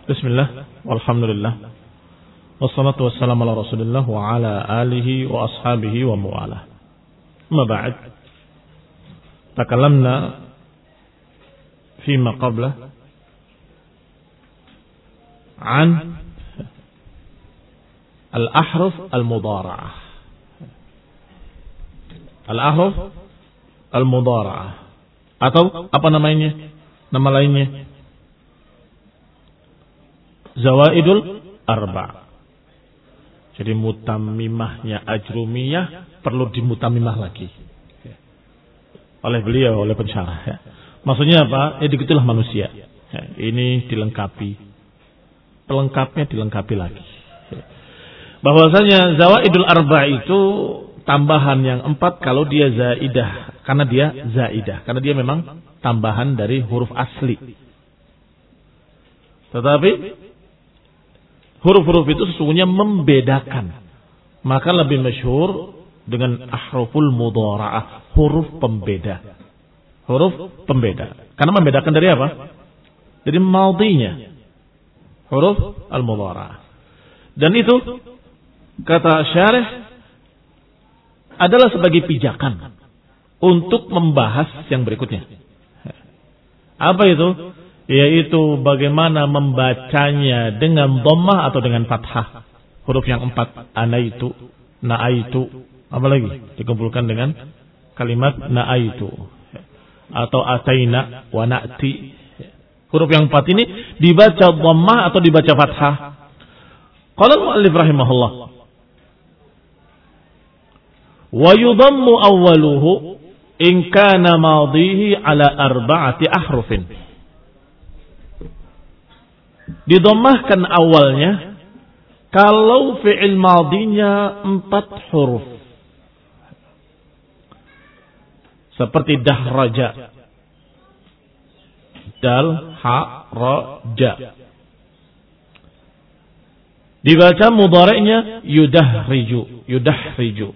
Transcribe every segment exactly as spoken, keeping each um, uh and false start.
Bismillah, walhamdulillah, wassalatu wassalamu ala rasulillah wa ala alihi wa ashabihi wa mu'ala. Amma ba'd, takallamna fima qabla an al-ahruf al-mudara'ah. Al-ahruf al-mudara'ah, atau apa namanya? Nama lainnya Zawaidul Arba. Jadi mutammimahnya ajrumiyah perlu dimutamimah lagi oleh beliau, oleh pensyarah ya. Maksudnya apa? Ya begitulah manusia ya, ini dilengkapi, pelengkapnya dilengkapi lagi ya. Bahwasanya Zawaidul Arba itu tambahan yang empat kalau dia zaidah, karena dia zaidah, karena dia memang tambahan dari huruf asli. Tetapi huruf-huruf itu sesungguhnya membedakan. Maka lebih masyhur dengan ahruful mudhara'ah, huruf pembeda. Huruf pembeda. Karena membedakan dari apa? Dari madhinya. Huruf al-mudhara'ah. Dan itu kata syarih adalah sebagai pijakan untuk membahas yang berikutnya. Apa itu? Yaitu bagaimana membacanya dengan dhammah atau dengan fathah. Huruf yang empat, anaitu, naaitu, apa lagi? Dikumpulkan dengan kalimat naaitu atau ataina wa na'ti. Huruf yang empat ini dibaca dhammah atau dibaca fathah. Qala al-mu'allif rahimahullah, wa yudammu awwaluhu in kana madhihi ala arba'ati ahrufin. Didommahkan awalnya kalau fi'il madinya empat huruf. Seperti dahraja. Dal, ha, ra, ja. Dibaca mudhari'nya yudahriju, yudahriju.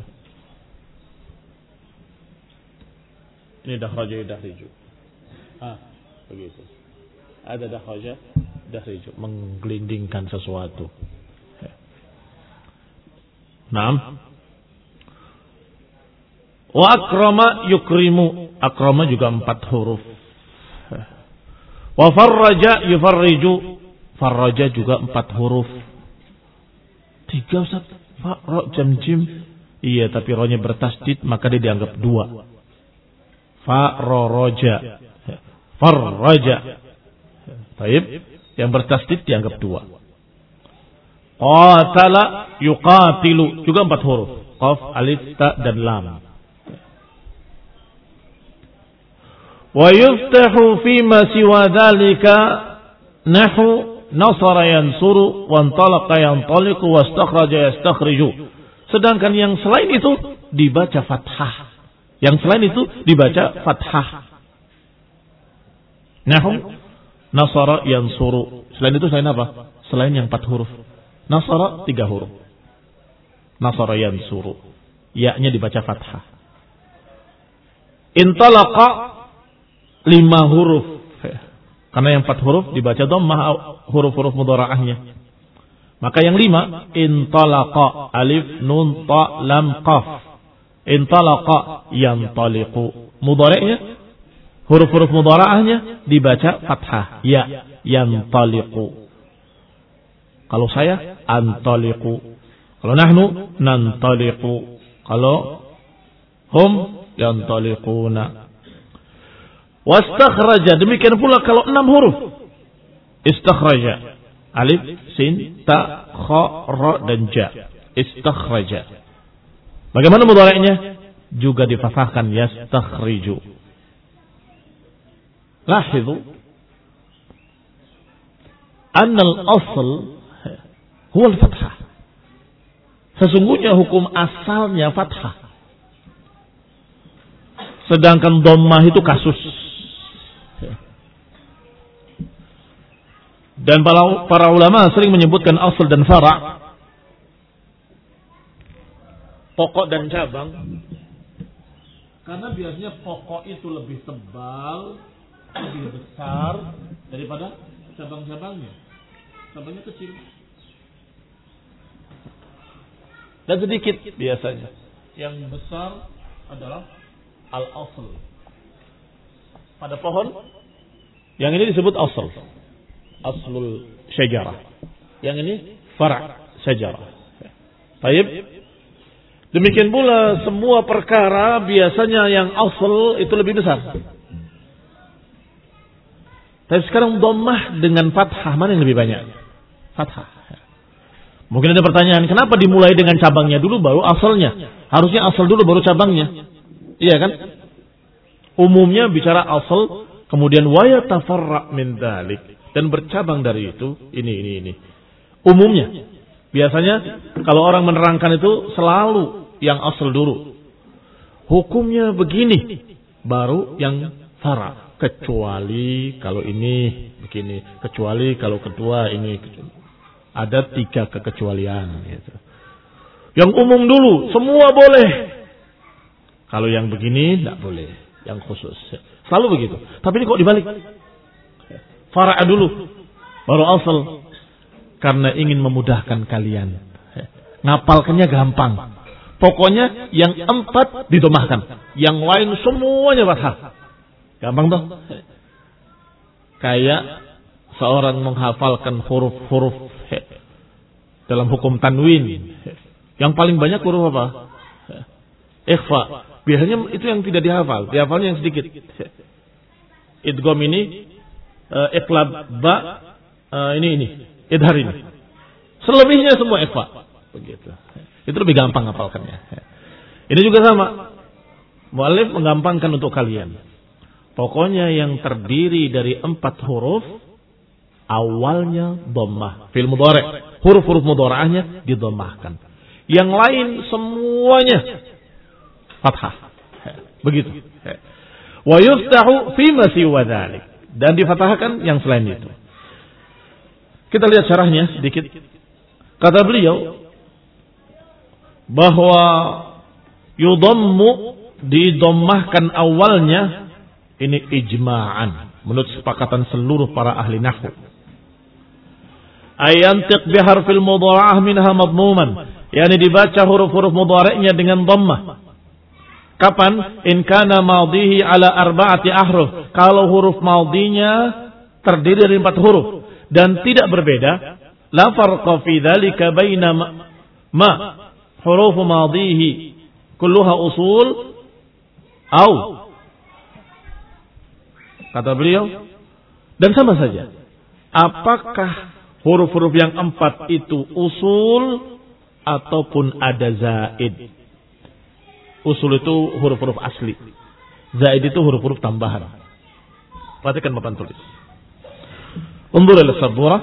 Ini dahraja yudahriju. Ah, begitu. Ada dahraja dahriju, menggelindingkan sesuatu. Naam. Wa akrama yukrimu, akrama juga empat huruf. Wa farraja yufarriju, farraja juga empat huruf. Tiga Ustaz, fa, ra, jam, jim. Iya, tapi rohnya bertasdid maka dia dianggap dua. Fa, ro, roja, farraja. Baik, yang bertasdid dianggap dua. Qatala yuqatilu juga empat huruf. Qaf, alif, ta dan lam. Wa yuftahu fima siwa dzalika nahu nasara yansuru wa antalaqa yantaliqu wastakhraja yastakhriju. Sedangkan yang selain itu dibaca fathah. Yang selain itu dibaca fathah. Nahu nasara yansuru. Selain itu selain apa? Selain yang empat huruf. Nasara tiga huruf. Nasara yansuru. Ya-nya dibaca fathah. Intalaqa lima huruf. Karena yang empat huruf dibaca dhammah huruf-huruf mudhara'ahnya. Maka yang lima intalaqa alif nun ta lam qaf. Intalaqa yantaliqu. Mudhari'nya huruf-huruf mudhara'ahnya dibaca fathah. Ya, yantaliqu. Kalau saya, antaliqu. Kalau nahnu, nantaliqu. Kalau hum, yantaliquna. Wastakhraja. Demikian pula kalau enam huruf. Istakhraja. Alif, sin, ta, kha, ra, dan ja. Istakhraja. Bagaimana mudhari'nya? Juga difathahkan yastakhriju. Lahidu anna al-asl huwa al-fathah. Sesungguhnya hukum asalnya fathah. Sedangkan dhammah itu kasus. Dan para, para ulama sering menyebutkan asal dan fara', pokok dan cabang, karena biasanya pokok itu lebih tebal, lebih besar daripada cabang-cabangnya. cabangnya kecil. Dan sedikit biasanya. Yang besar adalah al-asl. Pada pohon, yang ini disebut asl. Aslul syajarah. Yang ini far' syajarah. Baik. Demikian pula semua perkara biasanya yang asl itu lebih besar. Tapi sekarang dhammah dengan fathah mana yang lebih banyak? Fathah. Mungkin ada pertanyaan, kenapa dimulai dengan cabangnya dulu baru asalnya? Harusnya asal dulu baru cabangnya. Iya kan? Umumnya bicara asal, kemudian wa yatafarra' min dzalik, dan bercabang dari itu, ini ini ini. Umumnya. Biasanya kalau orang menerangkan itu selalu yang asal dulu. Hukumnya begini, baru yang fara'. Kecuali kalau ini begini, kecuali kalau kedua ini. Ada tiga kekecualian. Gitu. Yang umum dulu, semua boleh. Kalau yang begini, tidak boleh. Yang khusus. Selalu begitu. Tapi ini kok dibalik. Fara' dulu, baru asal. Karena ingin memudahkan kalian. Ngapalkannya gampang. Pokoknya yang empat didomahkan. Yang lain semuanya fathah. Gampang toh? Kayak seorang menghafalkan huruf-huruf dalam hukum tanwin. Yang paling banyak huruf apa? Ikhfa. Biasanya itu yang tidak dihafal. Dihafalnya yang sedikit. Idgham ini, uh, iqlab ba, uh, ini ini, idhar ini. Selebihnya semua ikhfa. Begitu. Itu lebih gampang hafalkannya. Ini juga sama. Mu'allif menggampangkan untuk kalian. Pokoknya yang terdiri dari empat huruf, awalnya dhammah. Fil mudhari', huruf-huruf mudhara'ahnya didommahkan. Yang lain semuanya fathah. Begitu. Wa yuftahu fi ma siwa dzalik, dan difathahkan yang selain itu. Kita lihat syarahnya sedikit. Kata beliau bahwa yudammu, didommahkan awalnya, ini ijma'an, menurut sepakatan seluruh para ahli nahwu. Ayantiq biharfil mudhara'ah minha madmuman, yakni dibaca huruf-huruf mudhari'nya dengan dhammah. Kapan? In kana madhihi ala arba'ati ahruf, kalau huruf madhinya terdiri dari empat huruf dan tidak berbeda. La farqa fi dzalika baina ma huruf madhihi kulluha usul au, kata beliau, dan sama saja. Apakah huruf-huruf yang empat itu usul ataupun ada zaid? Usul itu huruf-huruf asli. Zaid itu huruf-huruf tambahan. Perhatikan papan tulis. Undur ila sabura.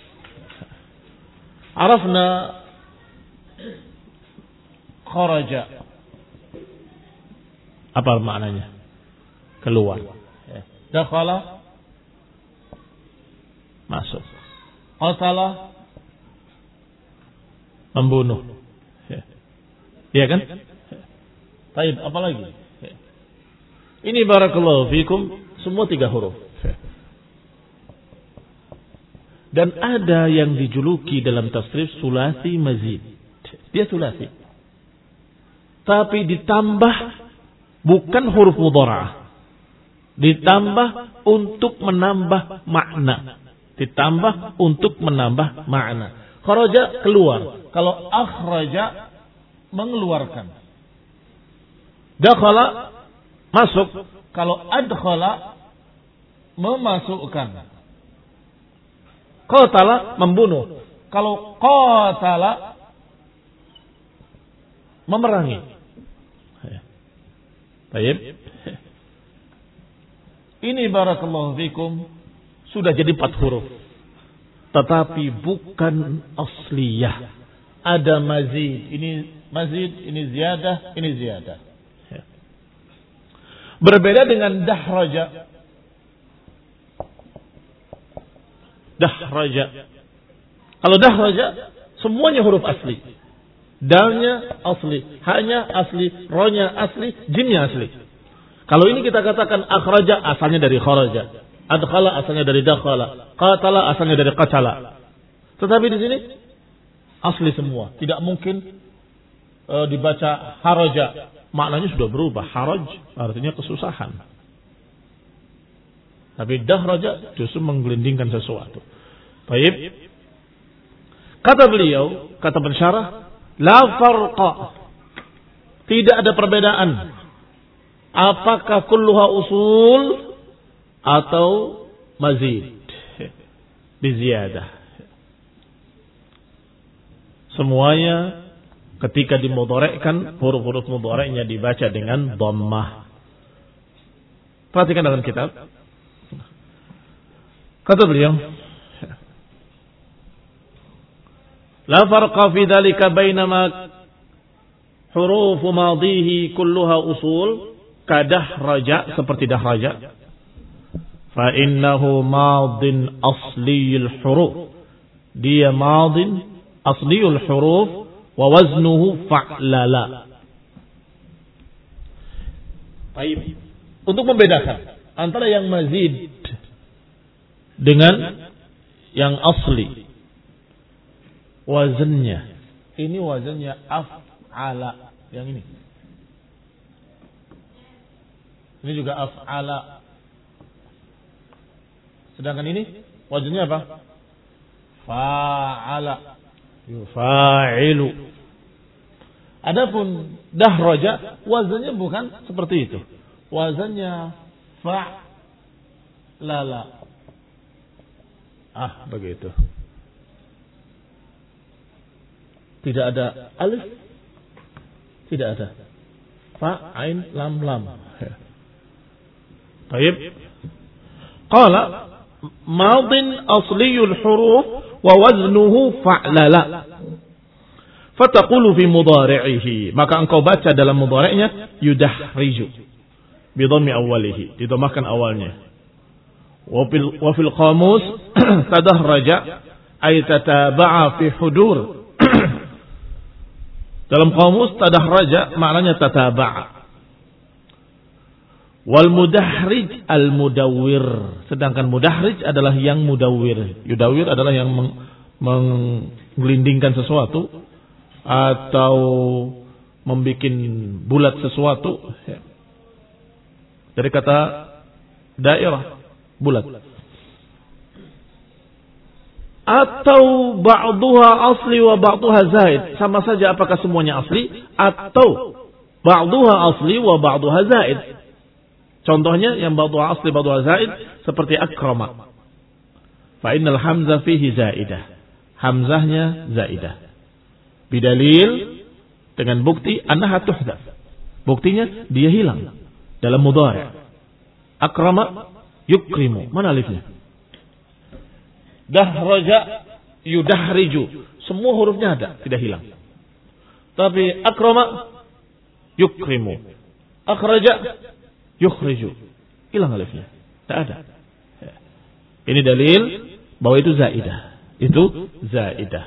Arafna kharaja. Apa maknanya? Keluar. Dakhala, masuk. Qatala, membunuh. Iya kan? Baik, apa lagi? Ini barakallahu fikum, semua tiga huruf. Dan ada yang dijuluki dalam tasrif sulasi mazid. Dia sulasi. Tapi ditambah bukan huruf mudhara'ah. Ditambah untuk menambah makna. Ditambah untuk menambah makna. Kharaja, keluar. Kalau akhraja, mengeluarkan. Dakhala, masuk. Kalau adkhala, memasukkan. Qatala, membunuh. Kalau qatala, memerangi. Baik. Ini barakallahu fikum sudah jadi empat huruf. Tetapi bukan asliyah. Ada mazid. Ini mazid, ini ziyadah, ini ziyadah. Berbeda dengan dahraja. Dahraja. Kalau dahraja, semuanya huruf asli. Dalnya asli, hanya asli, ronya asli, jinnya asli. Kalau ini kita katakan akhraja, asalnya dari kharaja. Adkhala, asalnya dari dakhala. Qatala, asalnya dari qatala. Tetapi di sini asli semua. Tidak mungkin e, dibaca haraja. Maknanya sudah berubah. Haraj artinya kesusahan. Tapi dahraja justru menggelindingkan sesuatu. Baik. Kata beliau, kata pensyarah, la farqa. Tidak ada perbedaan. Apakah kulluha usul atau mazid biziyadah. Semuanya ketika dimudharekkan, huruf-huruf mudhareknya dibaca dengan dhammah. Perhatikan dalam kitab. Kata beliau, la farqa fi dhalika bainama huruf madhihi kulluha usul kadahraja, seperti dahraja. Fa innahu madin asliyul huruf. Dia madin asliyul huruf wa waznuhu fa'lala. Baik. Untuk membedakan antara yang mazid dengan yang asli, wazannya ini wazannya af'ala, yang ini. Ini juga af'ala. Sedangkan ini wazannya apa? Fa'ala. Yufa'ilu. Adapun dahraja wazannya bukan seperti itu. Wazannya fa'lala. Ah, begitu. Tidak ada alif, tidak ada fa, ain, lam, lam. Baik. Qala madin asliyul huruf wa waznuhu fa'lala. Fataqulu fi mudhari'ihi, maka engkau baca dalam mudhari'nya yudahriju bi dhammi awwalihi, didhammahkan awalnya. Wa fil wa fil qamus tadahraja ay tataba'a fi hudur. Dalam qamus tadahraja maknanya tataba'a. Wal mudahrij al mudawwir, sedangkan mudahrij adalah yang mudawwir. Yudawwir adalah yang menggelindingkan sesuatu atau membuat bulat sesuatu. Dari kata daerah, bulat. Atau ba'duha asli wa ba'duha zaid, sama saja apakah semuanya asli atau ba'duha asli wa ba'duha zaid. Contohnya yang ba'duha asli ba'duha zaid seperti akrama. Fa innal hamzah fihi zaidah. Hamzahnya zaidah. Bidalil, dengan bukti annaha tuhdaf. Buktinya dia hilang dalam mudhari'. Akrama yukrimu. Mana alifnya? Dahraja yudahriju. Semua hurufnya ada, tidak hilang. Tapi akrama yukrimu. Akhraja yukhriju. Hilang alifnya. Tidak ada. Ini dalil bahwa itu zaidah. Itu zaidah.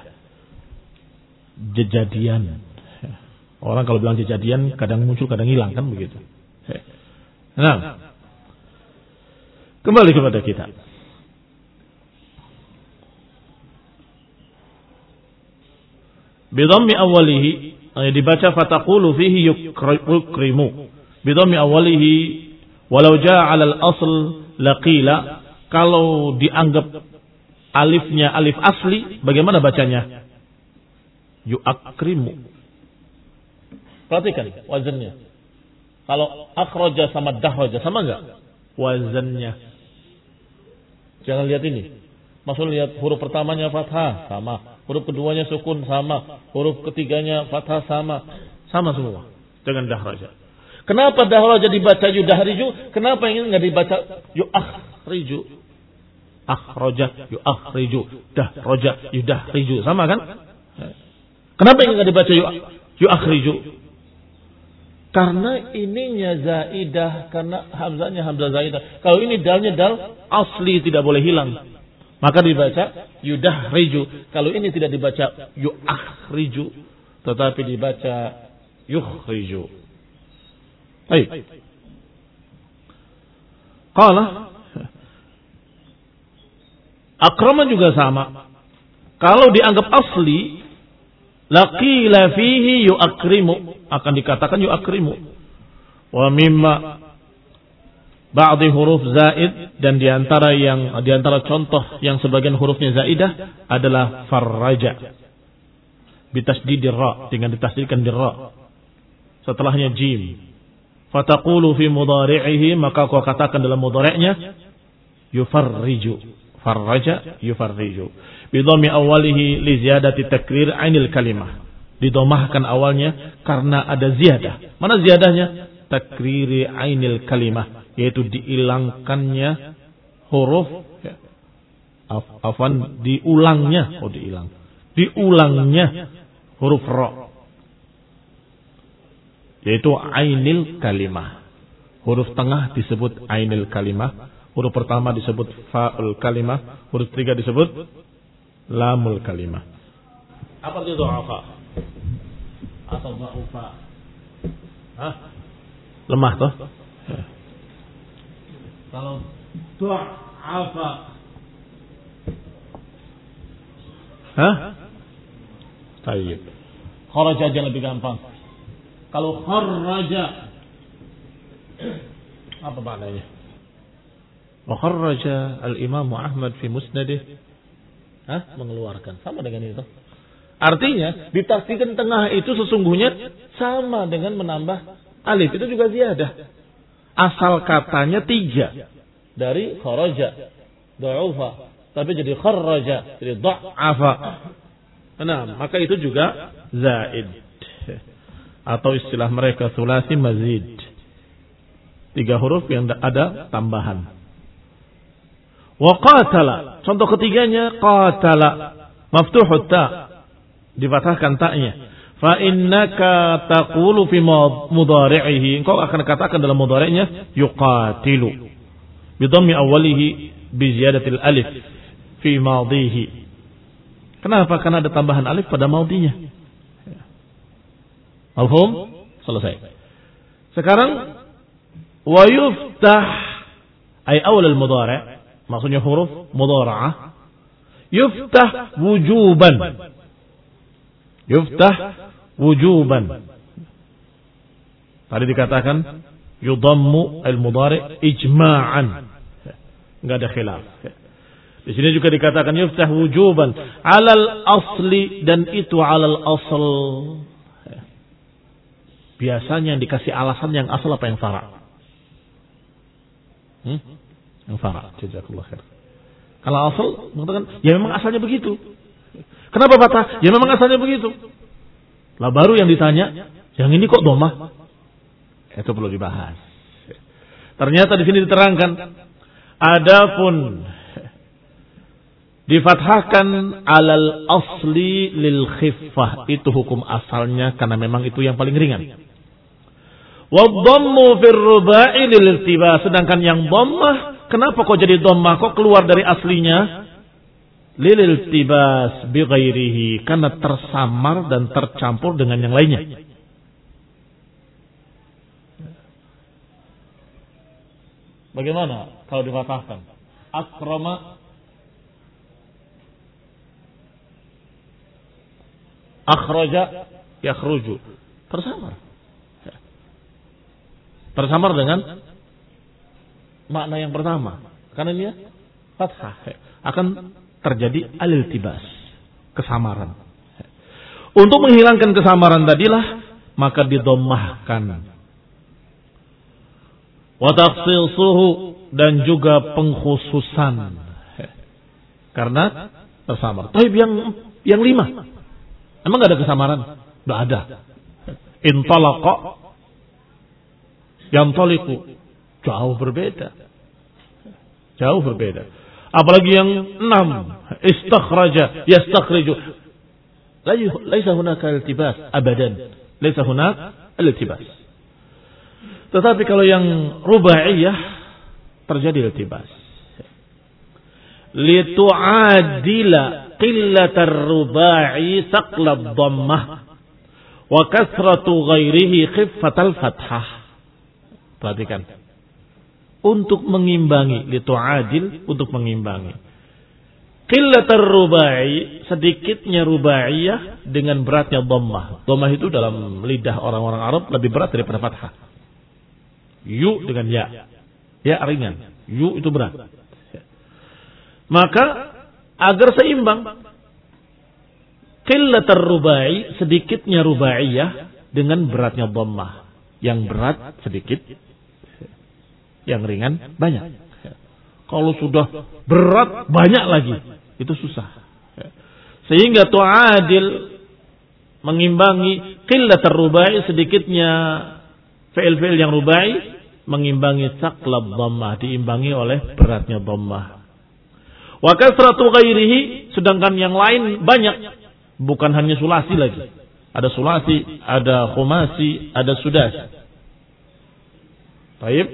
Jejadian. Orang kalau bilang jejadian kadang muncul, kadang hilang, kan begitu. Nah, kembali kepada kita. Bidhammi awwalihi, dibaca fataqulu fihi yukrimu. Bidhammi awwalihi walau jaa 'ala al-asl laqila, kalau dianggap alifnya alif asli, bagaimana bacanya? Yu'akrimu. Perhatikan wazannya. Kalau akhraja sama dahraja sama enggak wazannya? Jangan lihat ini. Maksud lihat huruf pertamanya fathah sama, huruf keduanya sukun sama, huruf ketiganya fathah sama, sama semua dengan dahraja. Kenapa dahraja dibaca yudahriju? Kenapa ini enggak dibaca yu'akhriju? Akhraja yu'akhriju, dahraja yudahriju, sama kan? Kenapa ini enggak dibaca yu'akhriju? Karena ininya zaidah, karena hamzanya hamzah zaidah. Kalau ini dalnya dal asli, tidak boleh hilang. Maka dibaca yudahriju. Kalau ini tidak dibaca yu'akhriju, tetapi dibaca yukhriju. Baik. Qala akrama juga sama. Kalau dianggap asli, laqila fihi yu'akrimu, akan dikatakan yu'akrimu. Wa mimma ba'di huruf zaid, dan diantara yang diantara contoh yang sebagian hurufnya zaidah adalah farraja bitasdidir ra, dengan ditasdidkan di ra, setelahnya jim. Fataqulu fi mudhari'ihi, maka kau katakan dalam mudhari'nya yufarriju, farraja yufarriju, bidhammi awalihi li ziyadati takrir ainil kalimah, didomahkan awalnya karena ada ziyadah. Mana ziyadahnya? Takriri ainil kalimah, yaitu diilangkannya huruf ya. Af, afan diulangnya, oh diilang, diulangnya huruf ra, yaitu ainil kalimah. Huruf tengah disebut ainil kalimah, huruf pertama disebut fa'ul kalimah, huruf tiga disebut lamul kalimah. Apa itu du'afa? Atau du'afa? Hah? Lemah toh? Ya. Kalau du'afa, hah? Tayyib. Kharaja aja lebih gampang. Kalau kharraja, apa maknanya? Wa kharraja al-Imam Ahmad fi musnadih, hah? Mengeluarkan, sama dengan itu. Artinya ditasdidkan tengah itu sesungguhnya sama dengan menambah alif, itu juga ziyadah. Asal katanya tiga dari kharaja, du'ufa, tapi jadi kharraja, jadi du'afa. Nah, maka itu juga zaid. Atau istilah mereka sulasi mazid, tiga huruf yang ada tambahan. Wa qatala, contoh ketiganya qatala, maftuhut ta, difathahkan ta'nya. Fa innaka taqulu fi mudhari'ihi, engkau akan katakan dalam mudhari'nya yuqatilu, bidhammi awwalihi bi ziyadatil alif fi madhihi. Kenapa? Karena ada tambahan alif pada madhinya. Mafhum? Selesai. Sekarang wa yuftah ay awal al-mudhari', maksudnya huruf mudhara'ah, yuftah wujuban. Yuftah wujuban. Tadi dikatakan yudammu al-mudhari' ijma'an. Enggak ada khilaf. Di sini juga dikatakan yuftah wujuban alal asli, dan itu alal asl. Biasanya yang dikasih alasan yang asal apa yang fara'? Hmm? Yang fara'. Jazakallah khair. Kalau asal mengatakan ya memang asalnya begitu. Kenapa patah? Ya memang asalnya begitu. Lah baru yang ditanya, yang ini kok domah? Itu perlu dibahas. Ternyata di sini diterangkan, adapun difathahkan alal asli lil khiffah, itu hukum asalnya karena memang itu yang paling ringan. Wa dhammu fir rubai lil iltibas, sedangkan yang dhammah, kenapa kok jadi dhammah, kok keluar dari aslinya? Lil iltibas bi ghairihi, karena tersamar dan tercampur dengan yang lainnya. Bagaimana kalau difathahkan? Akrama, akhraja, yakhruju, tersamar. Tersamar dengan makna yang pertama. Karena dia fathah, akan terjadi al-iltibas, kesamaran. Untuk menghilangkan kesamaran tadilah, maka didommahkan. Wa takhsisuhu, dan juga pengkhususan. Karena tersamar. Tapi yang yang lima, emang gak ada kesamaran? Gak ada. Intalaqa, yantaliqu, jauh berbeda. Jauh berbeda. Apalagi yang enam, istakhraja, yastakhriju. Laisa hunaka iltibas abadan. Laisa hunaka iltibas. Tetapi kalau yang rubaiyah terjadi iltibas. Litu'adila qillatar rubai saqlad dhammah wa kasratu ghairihi khiffatal fathah. Perhatikan. Untuk mengimbangi, litu'adil, untuk mengimbangi. Qillatar rubai, sedikitnya rubaiyah dengan beratnya dhammah. Dhammah itu dalam lidah orang-orang Arab lebih berat daripada fathah. Yu dengan ya. Ya ringan. Yu itu berat. Maka agar seimbang, qillatar rubai, sedikitnya rubaiyah dengan beratnya dhammah. Yang berat sedikit, yang ringan banyak. Kalau sudah berat banyak lagi, itu susah. Sehingga tu'adil, mengimbangi qillatar rubai, sedikitnya fi'il-fi'il yang rubai, mengimbangi saqlab dhammah, diimbangi oleh beratnya dhammah. Wa kasratu ghairihi, sedangkan yang lain banyak, bukan hanya sulasi lagi. Ada sulasi, ada khumasi, ada sudas. Baik.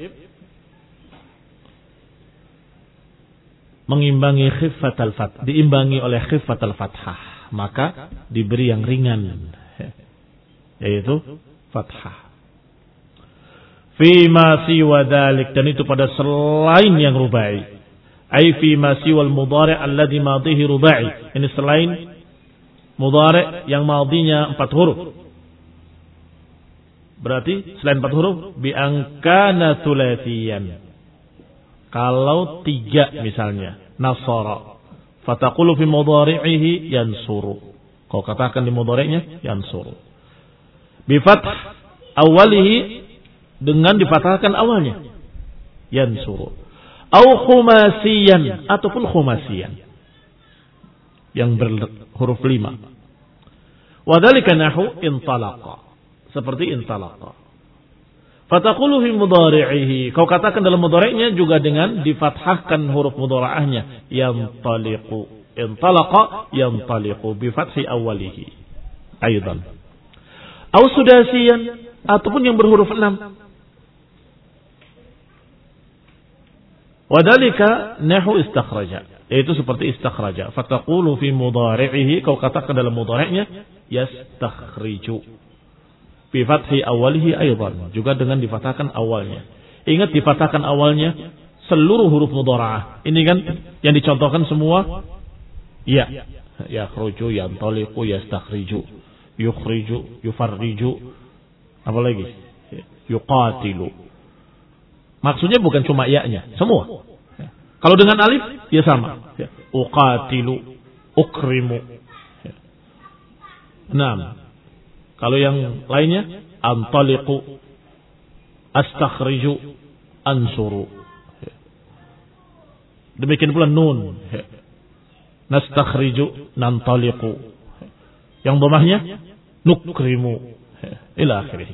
Mengimbangi khiffatal fath, diimbangi oleh khiffatal fathah, maka diberi yang ringan, yaitu fathah. Fi ma siwa dzalik, dan itu pada selain yang rubai. Ai fi ma siwal mudhari' alladhi madhihi rubai. Ini selain mudhari' yang madhinya empat huruf. Berarti selain empat huruf bi angkana tsulatiyan. Kalau tiga misalnya, nasara, fataqulu fi mudhari'ihi yansuru. Kau katakan di mudhari'nya yansuru. Bi fath awalihi, dengan difathahkan awalnya, yansuru. Au khumasiyan, ataupun khumasiyan, yang berhuruf lima. Wa dzalika nahu intalaqa, seperti intalaqa. Fataqulu fi mudhari'ihi, kau katakan dalam mudhari'nya juga dengan difathahkan huruf mudhari'ahnya, yantaliqu. Intalaqa yantaliqu bi fathi awwalihi aidan. Au sudasiyan, ataupun yang berhuruf enam. Wadhalika nahu istakhraja, yaitu seperti istakhraja. Fataqulu fi mudhari'ihi, kau katakan dalam mudhari'nya yastakhriju bi fathi awalihi aidan, juga dengan difathahkan awalnya. Ingat, difathahkan awalnya seluruh huruf mudhara'ah. Ini kan yang dicontohkan semua ya. Yakhruju, yantaliqu, yastakhriju, yukhriju, yufarriju, apa lagi? Yuqatilu. Maksudnya bukan cuma ya-nya, semua. Kalau dengan alif, ya sama. Uqatilu, ukrimu. Naam. Kalau yang lainnya, antaliqu, astakhriju, ansuru. Demikian pula nun. Nastakhriju, nantaliqu. Yang dhammahnya, nukrimu. Ila akhirih.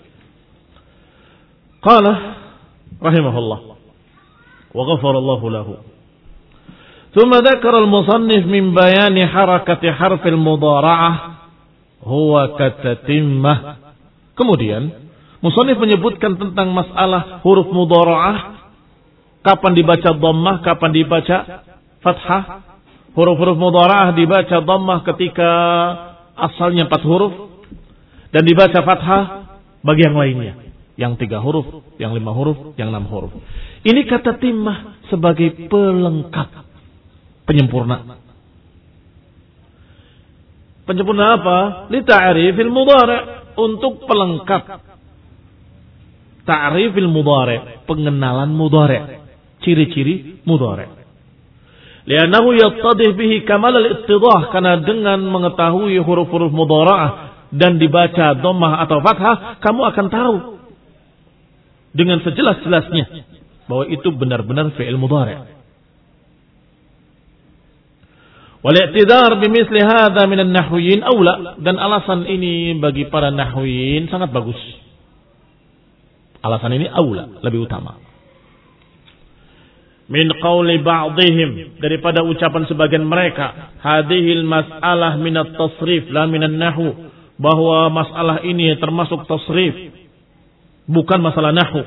Qala rahimahullah wa ghafarallahu lahu. Thumma dzakara al-musannif min bayani harakati harfil mudhara'ah huwa katatimmah. Kemudian musannif menyebutkan tentang masalah huruf mudhara'ah, kapan dibaca dhammah, kapan dibaca fathah. Huruf-huruf mudhara'ah dibaca dhammah ketika asalnya empat huruf, dan dibaca fathah bagi yang lainnya, yang tiga huruf, yang lima huruf, yang enam huruf. Ini kata timmah sebagai pelengkap, penyempurna. Penyempurna apa? Li ta'rifil mudhari', untuk pelengkap ta'rifil mudhari', pengenalan mudhari', ciri-ciri mudhari'. Li'annahu yattadih bihi kamal al-ittidah, karena dengan mengetahui huruf-huruf mudhara'ah dan dibaca dhammah atau fathah, kamu akan tahu dengan sejelas-jelasnya bahwa itu benar-benar fi'il mudhari'. Wal i'tidar bimithli hadza min an-nahwiyyin aula, dan alasan ini bagi para nahwiyin sangat bagus. Alasan ini aula, lebih utama. Min qawli ba'dihim, daripada ucapan sebagian mereka, hadhil mas'alah min at-tasrif la min an-nahwu, bahwa masalah ini termasuk tasrif, bukan masalah nahwu.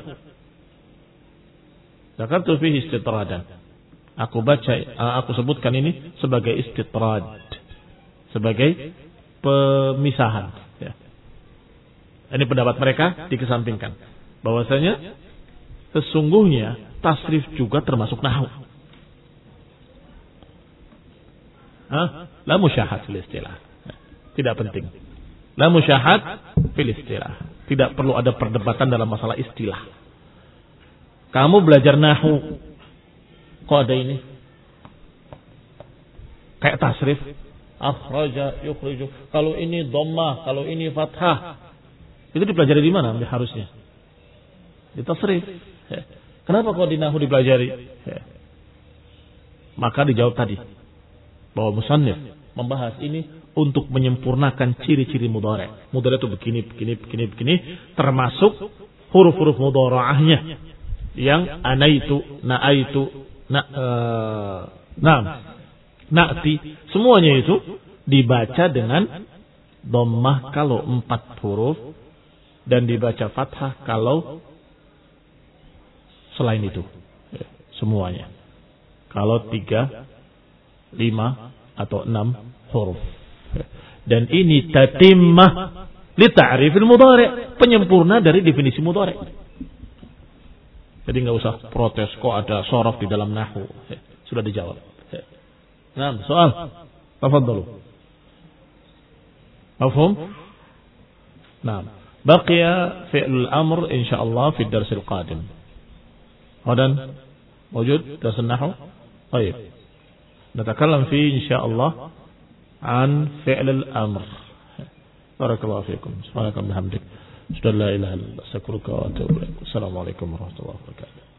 Zakartu fihi istitradan. Aku baca, aku sebutkan ini sebagai istitrad, sebagai pemisahan. Ya. Ini pendapat mereka dikesampingkan, bahwasanya sesungguhnya tasrif juga termasuk nahwu. Hah? La musyahad fil istilah. Tidak penting. La musyahad fil istilah. Tidak perlu ada perdebatan dalam masalah istilah. Kamu belajar nahwu, kok ada ini? Kayak tasrif, akhraja, yukhriju. Kalau ini dhammah, kalau ini fathah. Itu dipelajari di mana harusnya? Di tasrif. Kenapa kok di nahwu dipelajari? Maka dijawab tadi bahwa musannif membahas ini untuk menyempurnakan ciri-ciri mudhari'. Mudhari' itu begini, begini, begini, begini, termasuk huruf-huruf mudhara'ahnya yang anaitu, na'aitu, na, uh, na'am, na'ti, semuanya itu dibaca dengan dhammah kalau empat huruf dan dibaca fathah kalau selain itu. Semuanya. Kalau tiga, lima atau enam huruf. Dan ini tatimmah li ta'rifil mudhari', penyempurna dari definisi mudhari'. Jadi enggak usah protes kok ada sorof di dalam nahwu. Sudah dijawab. Nah, soal. Tafadhalu. Mafhum? Nah, baqiya fi'l al-amr insyaallah fi ad-dars al-qadim. Hadan موجود درس النحو. طيب نتكلم فيه إن شاء الله عن فعل الأمر. بارك الله فيكم. سبحانك اللهم وبحمدك أشهد أن لا إله إلا أنت أستغفرك وأتوب إليك. السلام عليكم ورحمة الله وبركاته.